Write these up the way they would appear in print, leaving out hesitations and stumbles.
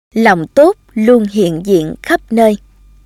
Lòng tốt luôn hiện diện khắp nơi.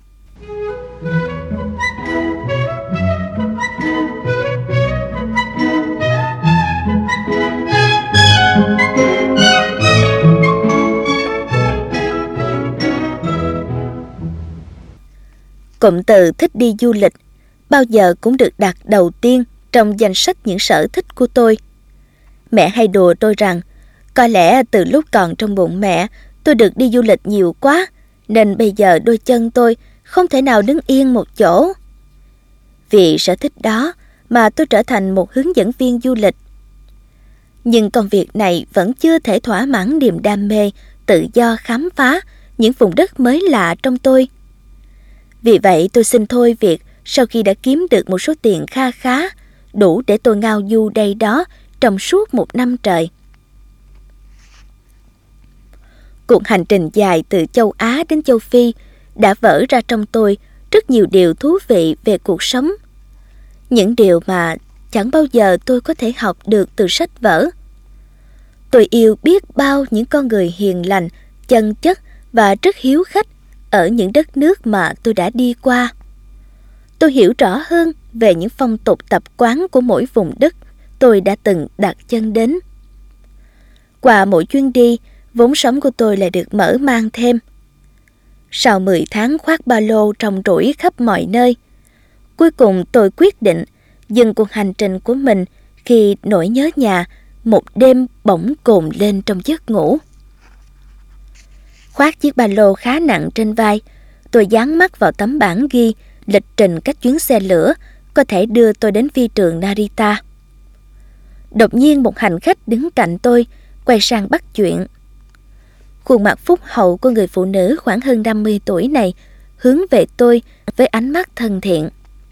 Cụm từ thích đi du lịch bao giờ cũng được đặt đầu tiên trong danh sách những sở thích của tôi. Mẹ hay đùa tôi rằng có lẽ từ lúc còn trong bụng mẹ tôi được đi du lịch nhiều quá, nên bây giờ đôi chân tôi không thể nào đứng yên một chỗ. Vì sở thích đó mà tôi trở thành một hướng dẫn viên du lịch. Nhưng công việc này vẫn chưa thể thỏa mãn niềm đam mê, tự do khám phá những vùng đất mới lạ trong tôi. Vì vậy tôi xin thôi việc sau khi đã kiếm được một số tiền kha khá, đủ để tôi ngao du đây đó trong suốt 1 năm trời. Cuộc hành trình dài từ châu Á đến châu Phi đã vỡ ra trong tôi rất nhiều điều thú vị về cuộc sống. Những điều mà chẳng bao giờ tôi có thể học được từ sách vở. Tôi yêu biết bao những con người hiền lành, chân chất và rất hiếu khách ở những đất nước mà tôi đã đi qua. Tôi hiểu rõ hơn về những phong tục tập quán của mỗi vùng đất tôi đã từng đặt chân đến. Qua mỗi chuyến đi, vốn sống của tôi lại được mở mang thêm. Sau 10 tháng khoác ba lô trồng trũi khắp mọi nơi, cuối cùng tôi quyết định dừng cuộc hành trình của mình khi nỗi nhớ nhà một đêm bỗng cồn lên trong giấc ngủ. Khoác chiếc ba lô khá nặng trên vai, tôi dán mắt vào tấm bảng ghi lịch trình các chuyến xe lửa có thể đưa tôi đến phi trường Narita. Đột nhiên một hành khách đứng cạnh tôi quay sang bắt chuyện. Khuôn mặt phúc hậu của người phụ nữ khoảng hơn 50 tuổi này hướng về tôi với ánh mắt thân thiện.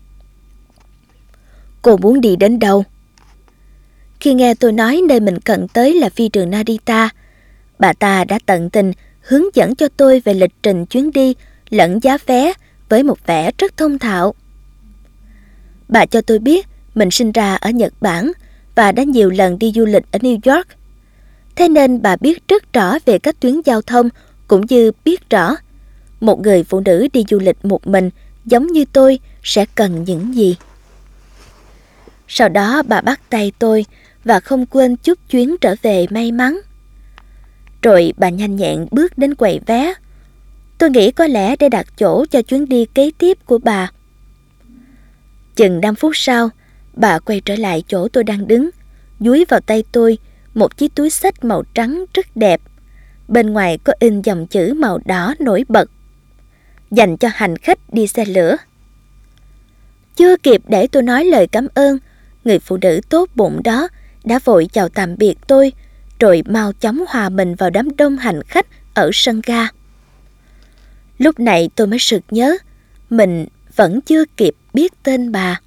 Cô muốn đi đến đâu? Khi nghe tôi nói nơi mình cần tới là phi trường Narita, bà ta đã tận tình hướng dẫn cho tôi về lịch trình chuyến đi lẫn giá vé với một vẻ rất thông thạo. Bà cho tôi biết mình sinh ra ở Nhật Bản và đã nhiều lần đi du lịch ở New York. Thế nên bà biết rất rõ về các tuyến giao thông, cũng như biết rõ một người phụ nữ đi du lịch một mình giống như tôi sẽ cần những gì. Sau đó bà bắt tay tôi và không quên chúc chuyến trở về may mắn. Rồi bà nhanh nhẹn bước đến quầy vé. Tôi nghĩ có lẽ để đặt chỗ cho chuyến đi kế tiếp của bà. Chừng 5 phút sau, bà quay trở lại chỗ tôi đang đứng, dúi vào tay tôi một chiếc túi xách màu trắng rất đẹp. Bên ngoài có in dòng chữ màu đỏ nổi bật: dành cho hành khách đi xe lửa. Chưa kịp để tôi nói lời cảm ơn, người phụ nữ tốt bụng đó đã vội chào tạm biệt tôi, rồi mau chóng hòa mình vào đám đông hành khách ở sân ga. Lúc này tôi mới sực nhớ mình vẫn chưa kịp biết tên bà.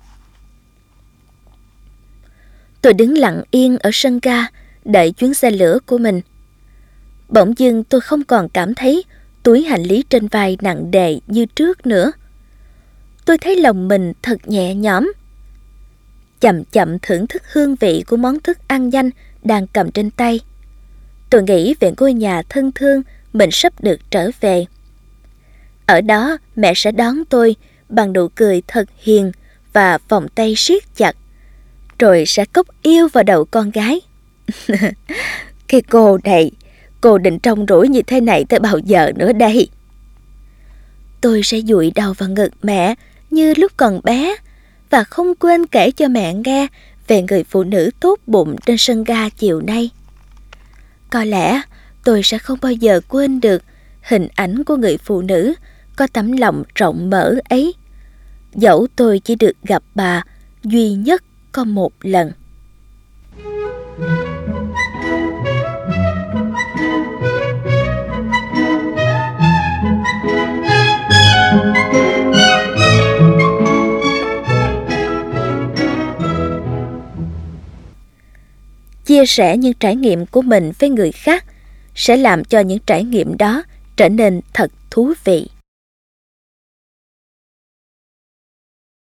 Tôi đứng lặng yên ở sân ga đợi chuyến xe lửa của mình. Bỗng dưng tôi không còn cảm thấy túi hành lý trên vai nặng nề như trước nữa. Tôi thấy lòng mình thật nhẹ nhõm. Chậm chậm thưởng thức hương vị của món thức ăn nhanh đang cầm trên tay. Tôi nghĩ về ngôi nhà thân thương mình sắp được trở về. Ở đó mẹ sẽ đón tôi bằng nụ cười thật hiền và vòng tay siết chặt, rồi sẽ cốc yêu vào đầu con gái. Cái cô này, cô định trông rủi như thế này tới bao giờ nữa đây? Tôi sẽ dụi đầu vào ngực mẹ như lúc còn bé và không quên kể cho mẹ nghe về người phụ nữ tốt bụng trên sân ga chiều nay. Có lẽ tôi sẽ không bao giờ quên được hình ảnh của người phụ nữ có tấm lòng rộng mở ấy, dẫu tôi chỉ được gặp bà duy nhất có một lần. Chia sẻ những trải nghiệm của mình với người khác sẽ làm cho những trải nghiệm đó trở nên thật thú vị.